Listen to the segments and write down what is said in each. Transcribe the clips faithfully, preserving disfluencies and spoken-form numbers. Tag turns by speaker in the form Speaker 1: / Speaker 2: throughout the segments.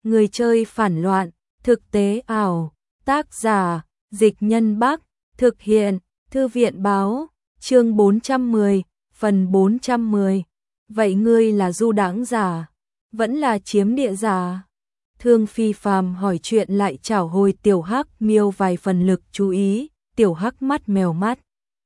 Speaker 1: Người chơi phản loạn, thực tế ảo, tác giả, Dịch Nhân Bắc, thực hiện, Thư viện báo, chương bốn trăm mười, phần bốn trăm mười. Vậy ngươi là du đãng giả, vẫn là chiếm địa giả? Thương Phi Phàm hỏi chuyện lại chảo hồi Tiểu Hắc Miêu vài phần lực chú ý, Tiểu Hắc mắt mèo mắt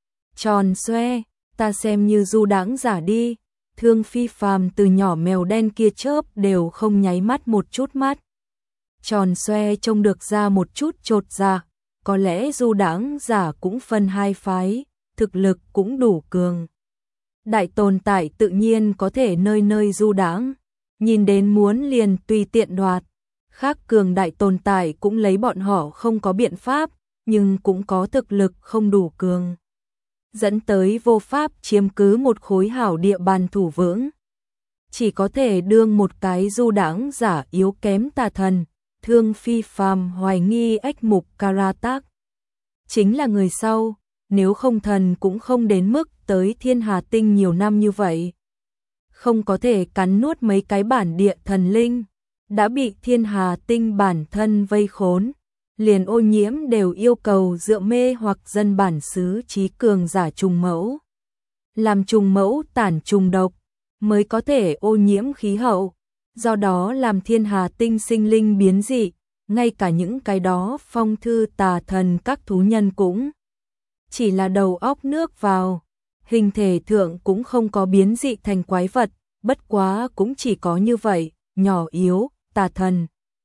Speaker 1: tròn xoe, ta xem như du đãng giả đi. Thương Phi Phàm từ nhỏ mèo đen kia chớp đều không nháy mắt một chút mắt. Tròn xoe trông được ra một chút chột dạ, có lẽ du đãng giả cũng phân hai phái, thực lực cũng đủ cường. Đại tồn tại tự nhiên có thể nơi nơi du đãng, nhìn đến muốn liền tùy tiện đoạt. Khác cường đại tồn tại cũng lấy bọn họ không có biện pháp, nhưng cũng có thực lực không đủ cường, dẫn tới vô pháp chiếm cứ một khối hảo địa bàn thủ vững. Chỉ có thể đương một cái du đãng giả yếu kém tà thần. Thương Phi Phàm hoài nghi ách mục Karatak chính là người sau, nếu không thần cũng không đến mức tới Thiên Hà Tinh nhiều năm như vậy. Không có thể cắn nuốt mấy cái bản địa thần linh, đã bị Thiên Hà Tinh bản thân vây khốn, liền Ô Nhiễm đều yêu cầu dựa mê hoặc dân bản xứ trí cường giả trùng mẫu. Làm trùng mẫu tản trùng độc, mới có thể ô nhiễm khí hậu, do đó làm Thiên Hà Tinh sinh linh biến dị, ngay cả những cái đó phong thư tà thần các thú nhân cũng chỉ là đầu óc nước vào, hình thể thượng cũng không có biến dị thành quái vật, bất quá cũng chỉ có như vậy, nhỏ yếu, tà thần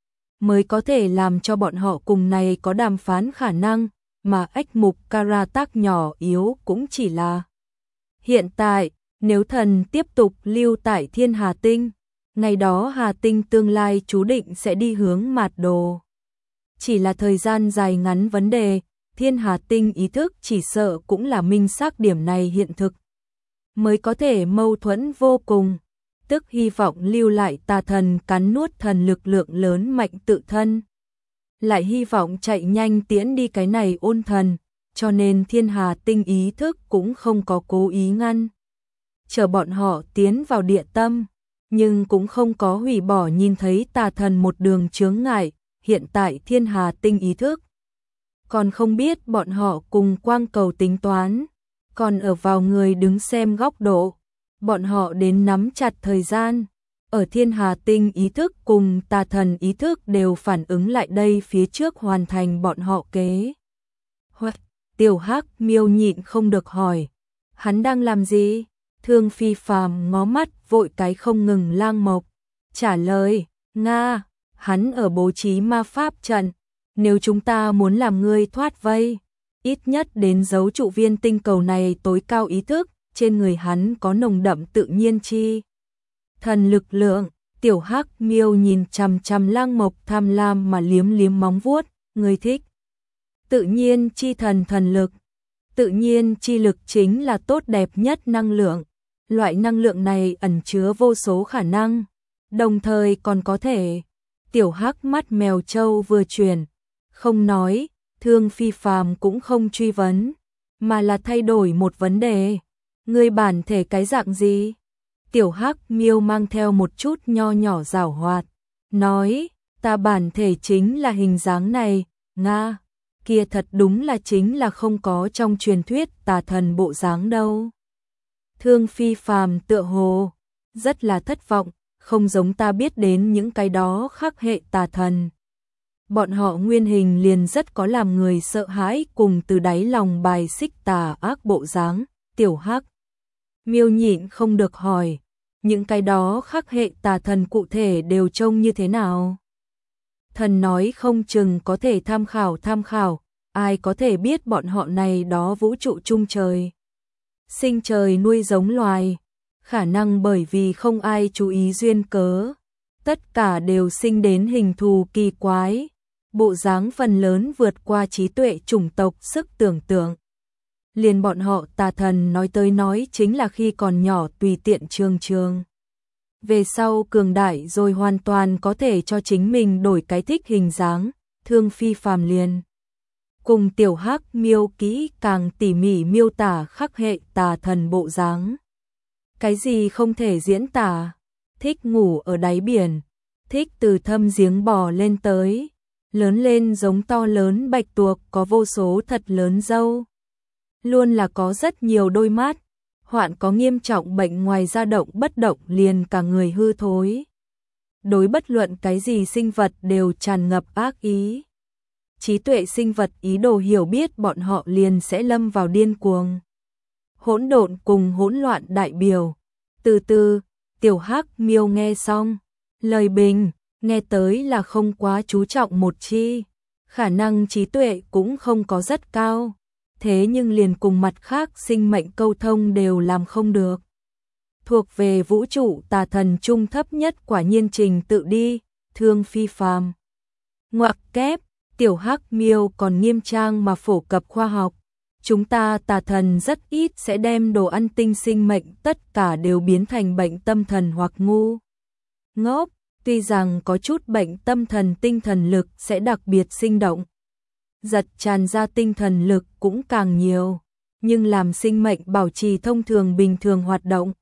Speaker 1: mới có thể làm cho bọn họ cùng này có đàm phán khả năng, mà ách mục Karatak nhỏ yếu cũng chỉ là hiện tại, nếu thần tiếp tục lưu tại Thiên Hà Tinh, ngày đó Hà Tinh tương lai chú định sẽ đi hướng mạt đồ. Chỉ là thời gian dài ngắn vấn đề, Thiên Hà Tinh ý thức chỉ sợ cũng là minh xác điểm này hiện thực, mới có thể mâu thuẫn vô cùng, tức hy vọng lưu lại tà thần cắn nuốt thần lực lượng lớn mạnh tự thân, lại hy vọng chạy nhanh tiễn đi cái này ôn thần, cho nên Thiên Hà Tinh ý thức cũng không có cố ý ngăn chờ bọn họ tiến vào địa tâm, nhưng cũng không có hủy bỏ nhìn thấy tà thần một đường chướng ngại. Hiện tại Thiên Hà Tinh ý thức còn không biết bọn họ cùng quang cầu tính toán, còn ở vào người đứng xem góc độ, bọn họ đến nắm chặt thời gian, ở Thiên Hà Tinh ý thức cùng tà thần ý thức đều phản ứng lại đây phía trước hoàn thành bọn họ kế hoạch. Tiểu Hắc Miêu nhịn không được hỏi, hắn đang làm gì? Thương Phi Phàm ngó mắt vội cái không ngừng Lang Mộc, trả lời, Nga, hắn ở bố trí ma pháp trận, nếu chúng ta muốn làm ngươi thoát vây, ít nhất đến dấu trụ viên tinh cầu này tối cao ý thức, trên người hắn có nồng đậm tự nhiên chi thần lực lượng. Tiểu Hắc Miêu nhìn chằm chằm Lang Mộc tham lam mà liếm liếm móng vuốt, ngươi thích tự nhiên chi thần thần lực. Tự nhiên chi lực chính là tốt đẹp nhất năng lượng, loại năng lượng này ẩn chứa vô số khả năng, đồng thời còn có thể. Tiểu Hắc mắt mèo trâu vừa chuyển, không nói, Thương Phi Phàm cũng không truy vấn, mà là thay đổi một vấn đề. Ngươi bản thể cái dạng gì? Tiểu Hắc Miêu mang theo một chút nho nhỏ giảo hoạt, nói, ta bản thể chính là hình dáng này, Nga, kia thật đúng là chính là không có trong truyền thuyết tà thần bộ dáng đâu. Thương Phi Phàm tựa hồ rất là thất vọng, không giống ta biết đến những cái đó khắc hệ tà thần. Bọn họ nguyên hình liền rất có làm người sợ hãi cùng từ đáy lòng bài xích tà ác bộ dáng. Tiểu Hắc Miêu nhịn không được hỏi, những cái đó khắc hệ tà thần cụ thể đều trông như thế nào? Thần nói không chừng có thể tham khảo tham khảo, ai có thể biết bọn họ này đó vũ trụ chung trời. Sinh trời nuôi giống loài, khả năng bởi vì không ai chú ý duyên cớ, tất cả đều sinh đến hình thù kỳ quái, bộ dáng phần lớn vượt qua trí tuệ chủng tộc sức tưởng tượng. Liền bọn họ tà thần nói tới nói chính là khi còn nhỏ tùy tiện trường trường. Về sau cường đại rồi hoàn toàn có thể cho chính mình đổi cái thích hình dáng. Thương Phi Phàm liền cùng Tiểu Hắc Miêu kỹ càng tỉ mỉ miêu tả khắc hệ tà thần bộ dáng. Cái gì không thể diễn tả? Thích ngủ ở đáy biển, thích từ thâm giếng bò lên tới, lớn lên giống to lớn bạch tuộc có vô số thật lớn râu. Luôn là có rất nhiều đôi mắt, hoạn có nghiêm trọng bệnh ngoài da động bất động liền cả người hư thối. Đối bất luận cái gì sinh vật đều tràn ngập ác ý. Trí tuệ sinh vật ý đồ hiểu biết bọn họ liền sẽ lâm vào điên cuồng. Hỗn độn cùng hỗn loạn đại biểu. Từ từ, tiểu hắc miêu nghe xong. Lời bình, nghe tới là không quá chú trọng một chi. Khả năng trí tuệ cũng không có rất cao. Thế nhưng liền cùng mặt khác sinh mệnh câu thông đều làm không được. Thuộc về vũ trụ tà thần trung thấp nhất quả nhiên trình tự đi, thương phi phàm. Ngoặc kép, tiểu hắc miêu còn nghiêm trang mà phổ cập khoa học. Chúng ta tà thần rất ít sẽ đem đồ ăn tinh sinh mệnh tất cả đều biến thành bệnh tâm thần hoặc ngu ngốc, tuy rằng có chút bệnh tâm thần tinh thần lực sẽ đặc biệt sinh động. Giật tràn ra tinh thần lực cũng càng nhiều, nhưng làm sinh mệnh bảo trì thông thường bình thường hoạt động.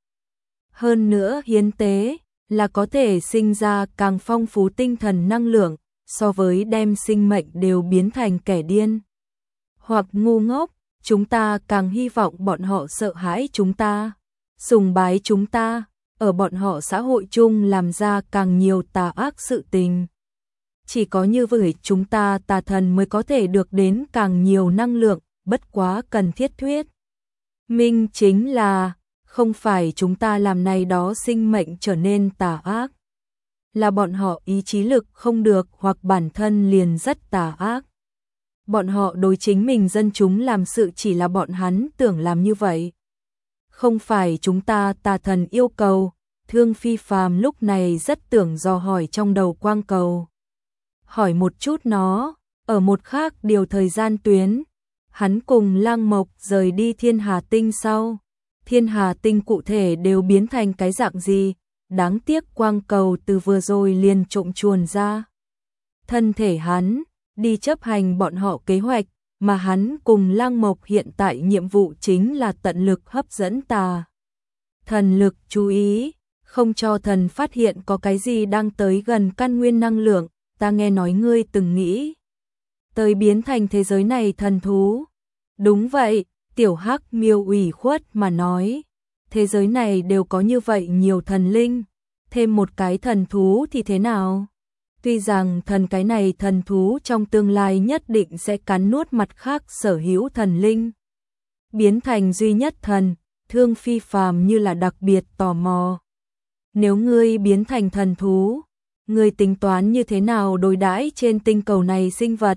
Speaker 1: Hơn nữa hiến tế là có thể sinh ra càng phong phú tinh thần năng lượng so với đem sinh mệnh đều biến thành kẻ điên hoặc ngu ngốc. Chúng ta càng hy vọng bọn họ sợ hãi chúng ta, sùng bái chúng ta, ở bọn họ xã hội chung làm ra càng nhiều tà ác sự tình. Chỉ có như vậy chúng ta tà thần mới có thể được đến càng nhiều năng lượng, bất quá cần thiết thuyết. Minh chính là, không phải chúng ta làm này đó sinh mệnh trở nên tà ác. Là bọn họ ý chí lực không được hoặc bản thân liền rất tà ác. Bọn họ đối chính mình dân chúng làm sự chỉ là bọn hắn tưởng làm như vậy. Không phải chúng ta tà thần yêu cầu, thương phi phàm lúc này rất tưởng dò hỏi trong đầu quang cầu. Hỏi một chút nó, ở một khác điều thời gian tuyến, hắn cùng Lang Mộc rời đi Thiên Hà Tinh sau. Thiên Hà Tinh cụ thể đều biến thành cái dạng gì, đáng tiếc quang cầu từ vừa rồi liền trộm chuồn ra. Thân thể hắn, đi chấp hành bọn họ kế hoạch, mà hắn cùng Lang Mộc hiện tại nhiệm vụ chính là tận lực hấp dẫn tà thần lực chú ý, không cho thần phát hiện có cái gì đang tới gần căn nguyên năng lượng. Ta nghe nói ngươi từng nghĩ tới biến thành thế giới này thần thú. Đúng vậy, tiểu hắc miêu ủy khuất mà nói, thế giới này đều có như vậy nhiều thần linh, thêm một cái thần thú thì thế nào? Tuy rằng thần cái này thần thú trong tương lai nhất định sẽ cắn nuốt mặt khác sở hữu thần linh, biến thành duy nhất thần, thương phi phàm như là đặc biệt tò mò. Nếu ngươi biến thành thần thú, ngươi tính toán như thế nào đối đãi trên tinh cầu này sinh vật?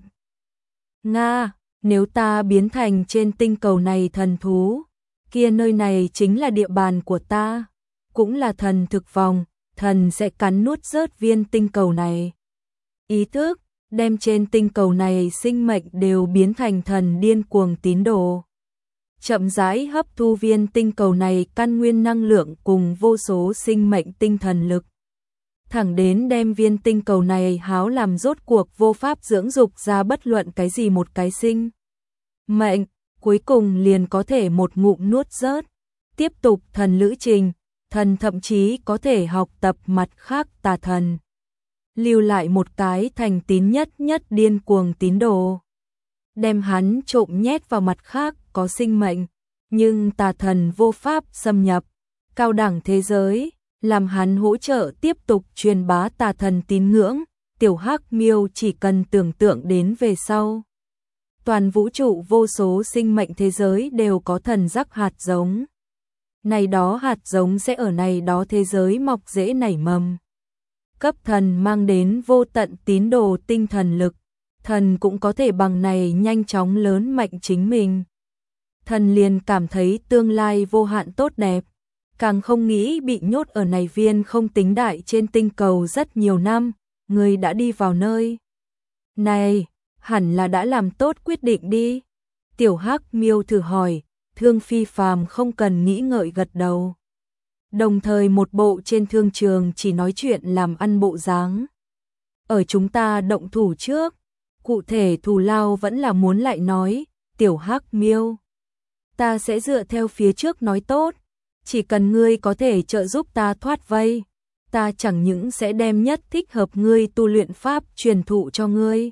Speaker 1: Nga, nếu ta biến thành trên tinh cầu này thần thú, kia nơi này chính là địa bàn của ta, cũng là thần thực vòng, thần sẽ cắn nuốt rớt viên tinh cầu này. Ý thức, đem trên tinh cầu này sinh mệnh đều biến thành thần điên cuồng tín đồ. Chậm rãi hấp thu viên tinh cầu này căn nguyên năng lượng cùng vô số sinh mệnh tinh thần lực. Thẳng đến đem viên tinh cầu này háo làm rốt cuộc vô pháp dưỡng dục ra bất luận cái gì một cái sinh mệnh, cuối cùng liền có thể một ngụm nuốt rớt. Tiếp tục thần lữ trình, thần thậm chí có thể học tập mặt khác tà thần. Lưu lại một cái thành tín nhất nhất điên cuồng tín đồ. Đem hắn trộm nhét vào mặt khác có sinh mệnh, nhưng tà thần vô pháp xâm nhập. Cao đẳng thế giới, làm hắn hỗ trợ tiếp tục truyền bá tà thần tín ngưỡng, tiểu hắc miêu chỉ cần tưởng tượng đến về sau. Toàn vũ trụ vô số sinh mệnh thế giới đều có thần rắc hạt giống. Này đó hạt giống sẽ ở này đó thế giới mọc rễ nảy mầm. Cấp thần mang đến vô tận tín đồ tinh thần lực, thần cũng có thể bằng này nhanh chóng lớn mạnh chính mình. Thần liền cảm thấy tương lai vô hạn tốt đẹp, càng không nghĩ bị nhốt ở này viên không tính đại trên tinh cầu rất nhiều năm, người đã đi vào nơi này, hẳn là đã làm tốt quyết định đi. Tiểu hắc miêu thử hỏi, thương phi phàm không cần nghĩ ngợi gật đầu. Đồng thời một bộ trên thương trường chỉ nói chuyện làm ăn bộ dáng. Ở chúng ta động thủ trước, cụ thể thù lao vẫn là muốn lại nói, tiểu hắc miêu. Ta sẽ dựa theo phía trước nói tốt, chỉ cần ngươi có thể trợ giúp ta thoát vây, ta chẳng những sẽ đem nhất thích hợp ngươi tu luyện pháp truyền thụ cho ngươi,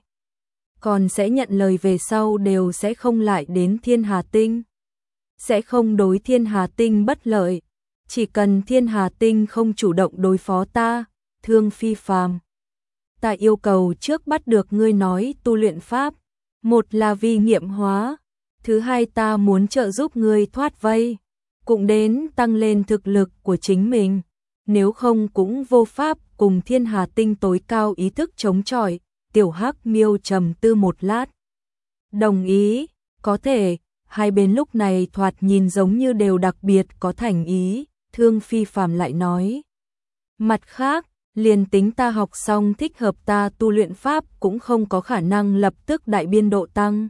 Speaker 1: còn sẽ nhận lời về sau đều sẽ không lại đến Thiên Hà Tinh, sẽ không đối Thiên Hà Tinh bất lợi, chỉ cần Thiên Hà Tinh không chủ động đối phó ta, Thương Phi Phàm, ta yêu cầu trước bắt được ngươi nói tu luyện pháp, một là vì nghiệm hóa, thứ hai ta muốn trợ giúp ngươi thoát vây, cũng đến tăng lên thực lực của chính mình, nếu không cũng vô pháp cùng Thiên Hà Tinh tối cao ý thức chống chọi. Tiểu Hắc Miêu trầm tư một lát, đồng ý, có thể, hai bên lúc này thoạt nhìn giống như đều đặc biệt có thành ý, Thương Phi Phàm lại nói. Mặt khác, liền tính ta học xong thích hợp ta tu luyện pháp cũng không có khả năng lập tức đại biên độ tăng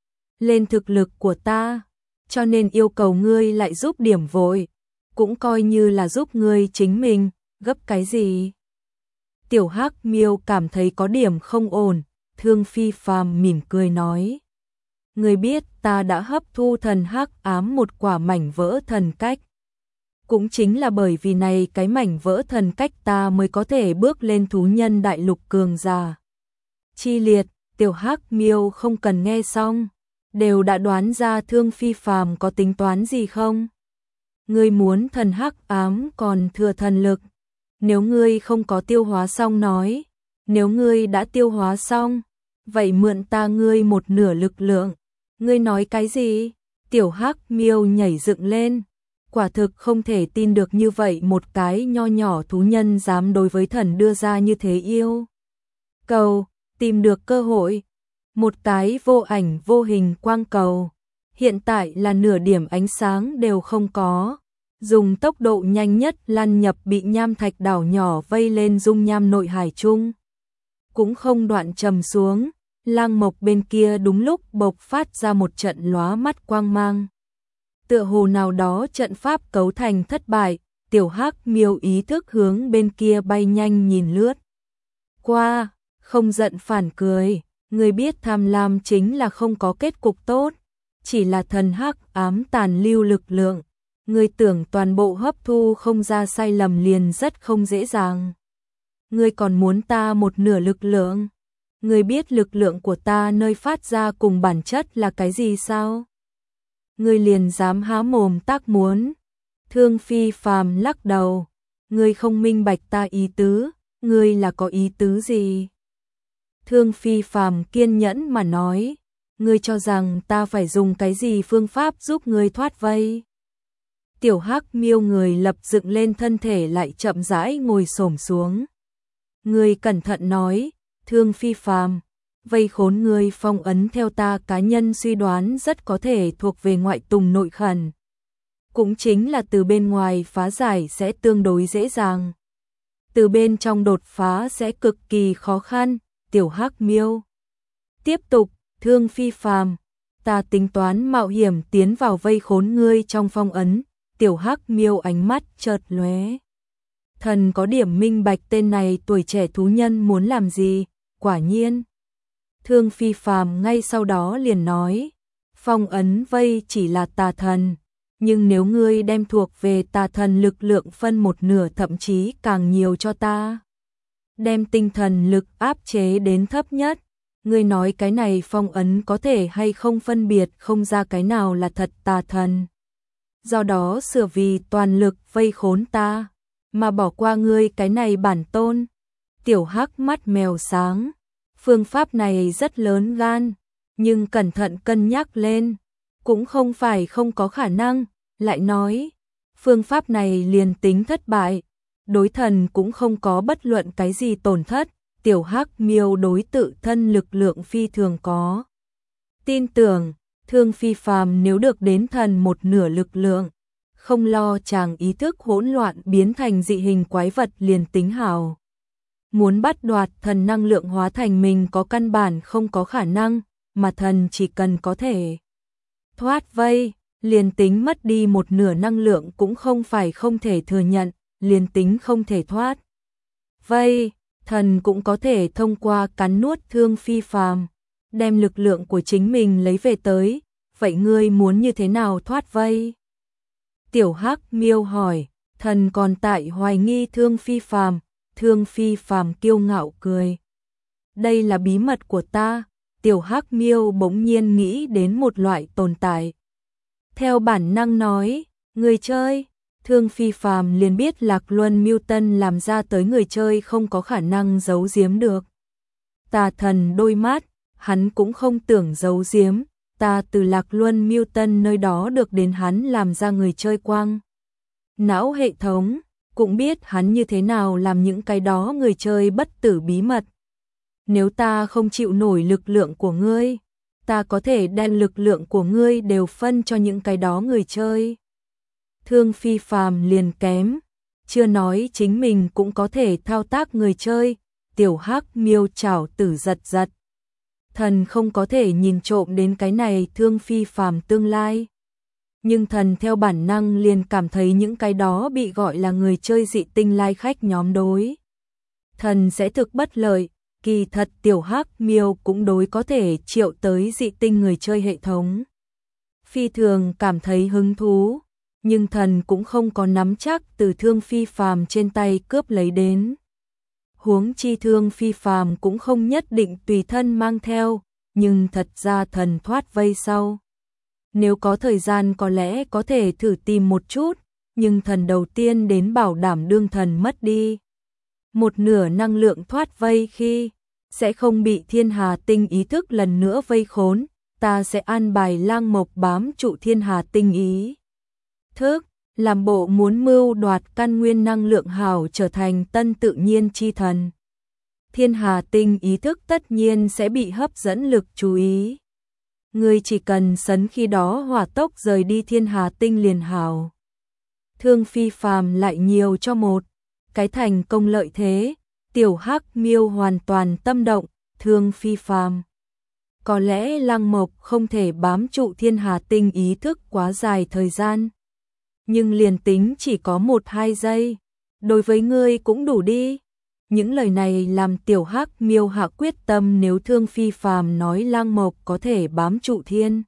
Speaker 1: lên thực lực của ta, cho nên yêu cầu ngươi lại giúp điểm vội, cũng coi như là giúp ngươi chính mình, gấp cái gì? Tiểu Hắc Miêu cảm thấy có điểm không ổn, Thương Phi Phàm mỉm cười nói. Ngươi biết ta đã hấp thu thần hắc ám một quả mảnh vỡ thần cách. Cũng chính là bởi vì này cái mảnh vỡ thần cách ta mới có thể bước lên thú nhân đại lục cường giả. Chi liệt, Tiểu Hắc Miêu không cần nghe xong, đều đã đoán ra Thương Phi Phàm có tính toán gì không? Ngươi muốn thần hắc ám còn thừa thần lực. Nếu ngươi không có tiêu hóa xong nói, nếu ngươi đã tiêu hóa xong, vậy mượn ta ngươi một nửa lực lượng. Ngươi nói cái gì? Tiểu Hắc Miêu nhảy dựng lên, quả thực không thể tin được như vậy một cái nho nhỏ thú nhân dám đối với thần đưa ra như thế yêu. Cầu, tìm được cơ hội, một cái vô ảnh vô hình quang cầu, hiện tại là nửa điểm ánh sáng đều không có. Dùng tốc độ nhanh nhất lăn nhập bị nham thạch đảo nhỏ vây lên dung nham nội hải chung. Cũng không đoạn trầm xuống, Lang Mộc bên kia đúng lúc bộc phát ra một trận lóa mắt quang mang. Tựa hồ nào đó trận pháp cấu thành thất bại, Tiểu Hắc Miêu ý thức hướng bên kia bay nhanh nhìn lướt. Qua, không giận phản cười, người biết tham lam chính là không có kết cục tốt, chỉ là thần hắc ám tàn lưu lực lượng. Ngươi tưởng toàn bộ hấp thu không ra sai lầm liền rất không dễ dàng. Ngươi còn muốn ta một nửa lực lượng? Ngươi biết lực lượng của ta nơi phát ra cùng bản chất là cái gì sao? Ngươi liền dám há mồm tác muốn. Thương Phi Phàm lắc đầu. Ngươi không minh bạch ta ý tứ, ngươi là có ý tứ gì? Thương Phi Phàm kiên nhẫn mà nói. Ngươi cho rằng ta phải dùng cái gì phương pháp giúp ngươi thoát vây? Tiểu Hắc Miêu người lập dựng lên thân thể lại chậm rãi ngồi xổm xuống. Ngươi cẩn thận nói, Thương Phi Phàm, vây khốn ngươi phong ấn theo ta cá nhân suy đoán rất có thể thuộc về ngoại tùng nội khẩn. Cũng chính là từ bên ngoài phá giải sẽ tương đối dễ dàng. Từ bên trong đột phá sẽ cực kỳ khó khăn, Tiểu Hắc Miêu. Tiếp tục, Thương Phi Phàm, ta tính toán mạo hiểm tiến vào vây khốn ngươi trong phong ấn. Tiểu Hắc Miêu ánh mắt chợt lóe. Thần có điểm minh bạch tên này tuổi trẻ thú nhân muốn làm gì, quả nhiên. Thương Phi Phàm ngay sau đó liền nói, phong ấn vây chỉ là tà thần, nhưng nếu ngươi đem thuộc về tà thần lực lượng phân một nửa thậm chí càng nhiều cho ta, đem tinh thần lực áp chế đến thấp nhất, ngươi nói cái này phong ấn có thể hay không phân biệt không ra cái nào là thật tà thần. Do đó sửa vì toàn lực vây khốn ta, mà bỏ qua ngươi cái này bản tôn. Tiểu Hắc mắt mèo sáng, phương pháp này rất lớn gan, nhưng cẩn thận cân nhắc lên, cũng không phải không có khả năng, lại nói, phương pháp này liền tính thất bại, đối thần cũng không có bất luận cái gì tổn thất, Tiểu Hắc Miêu đối tự thân lực lượng phi thường có. Tin tưởng, Thương Phi Phàm nếu được đến thần một nửa lực lượng, không lo chàng ý thức hỗn loạn biến thành dị hình quái vật liền tính hảo. Muốn bắt đoạt thần năng lượng hóa thành mình có căn bản không có khả năng, mà thần chỉ cần có thể thoát vây, liền tính mất đi một nửa năng lượng cũng không phải không thể thừa nhận, liền tính không thể thoát vây, thần cũng có thể thông qua cắn nuốt Thương Phi Phàm, đem lực lượng của chính mình lấy về tới, vậy ngươi muốn như thế nào thoát vây? Tiểu Hắc Miêu hỏi, thần còn tại hoài nghi Thương Phi Phàm, Thương Phi Phàm kiêu ngạo cười. Đây là bí mật của ta. Tiểu Hắc Miêu bỗng nhiên nghĩ đến một loại tồn tại. Theo bản năng nói, người chơi. Thương Phi Phàm liền biết Lạc Luân Mưu Tân làm ra tới người chơi không có khả năng giấu giếm được. Tà thần đôi mắt, hắn cũng không tưởng giấu giếm, ta từ Lạc Luân Mưu Tân nơi đó được đến hắn làm ra người chơi quang. Não hệ thống, cũng biết hắn như thế nào làm những cái đó người chơi bất tử bí mật. Nếu ta không chịu nổi lực lượng của ngươi, ta có thể đem lực lượng của ngươi đều phân cho những cái đó người chơi. Thương Phi Phàm liền kém, chưa nói chính mình cũng có thể thao tác người chơi. Tiểu Hắc Miêu chảo tử giật giật. Thần không có thể nhìn trộm đến cái này Thương Phi Phàm tương lai. Nhưng thần theo bản năng liền cảm thấy những cái đó bị gọi là người chơi dị tinh lai khách nhóm đối. Thần sẽ thực bất lợi, kỳ thật Tiểu Hắc Miêu cũng đối có thể triệu tới dị tinh người chơi hệ thống. Phi thường cảm thấy hứng thú, nhưng thần cũng không có nắm chắc từ Thương Phi Phàm trên tay cướp lấy đến. Huống chi Thương Phi Phàm cũng không nhất định tùy thân mang theo, nhưng thật ra thần thoát vây sau. Nếu có thời gian có lẽ có thể thử tìm một chút, nhưng thần đầu tiên đến bảo đảm đương thần mất đi một nửa năng lượng thoát vây khi sẽ không bị Thiên Hà Tinh ý thức lần nữa vây khốn, ta sẽ an bài Lang Mộc bám trụ Thiên Hà Tinh ý thức, làm bộ muốn mưu đoạt căn nguyên năng lượng hảo trở thành tân tự nhiên chi thần. Thiên Hà Tinh ý thức tất nhiên sẽ bị hấp dẫn lực chú ý. Ngươi chỉ cần sấn khi đó hỏa tốc rời đi Thiên Hà Tinh liền hảo. Thương Phi Phàm lại nhiều cho một cái thành công lợi thế. Tiểu Hắc Miêu hoàn toàn tâm động. Thương Phi Phàm, có lẽ Lăng Mộc không thể bám trụ Thiên Hà Tinh ý thức quá dài thời gian, nhưng liền tính chỉ có một hai giây, đối với ngươi cũng đủ đi. Những lời này làm Tiểu Hắc Miêu hạ quyết tâm, nếu Thương Phi Phàm nói Lang Mộc có thể bám trụ Thiên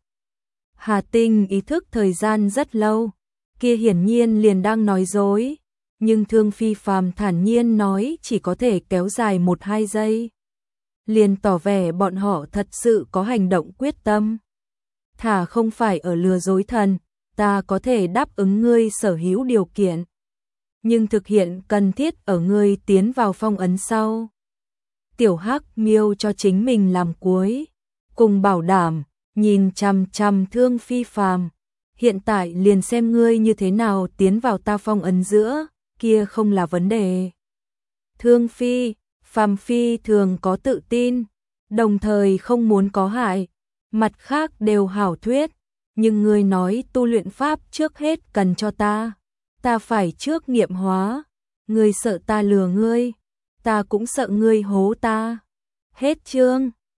Speaker 1: Hà Tinh ý thức thời gian rất lâu, kia hiển nhiên liền đang nói dối. Nhưng Thương Phi Phàm thản nhiên nói chỉ có thể kéo dài một hai giây, liền tỏ vẻ bọn họ thật sự có hành động quyết tâm. Thả không phải ở lừa dối thần, ta có thể đáp ứng ngươi sở hữu điều kiện, nhưng thực hiện cần thiết ở ngươi tiến vào phong ấn sau. Tiểu Hắc Miêu cho chính mình làm cuối cùng bảo đảm, nhìn chằm chằm Thương Phi Phàm, hiện tại liền xem ngươi như thế nào tiến vào ta phong ấn giữa, kia không là vấn đề. Thương Phi Phàm phi thường có tự tin, đồng thời không muốn có hại, mặt khác đều hảo thuyết, nhưng ngươi nói tu luyện pháp trước hết cần cho ta, ta phải trước nghiệm hóa, ngươi sợ ta lừa ngươi, ta cũng sợ ngươi hố ta. Hết chương.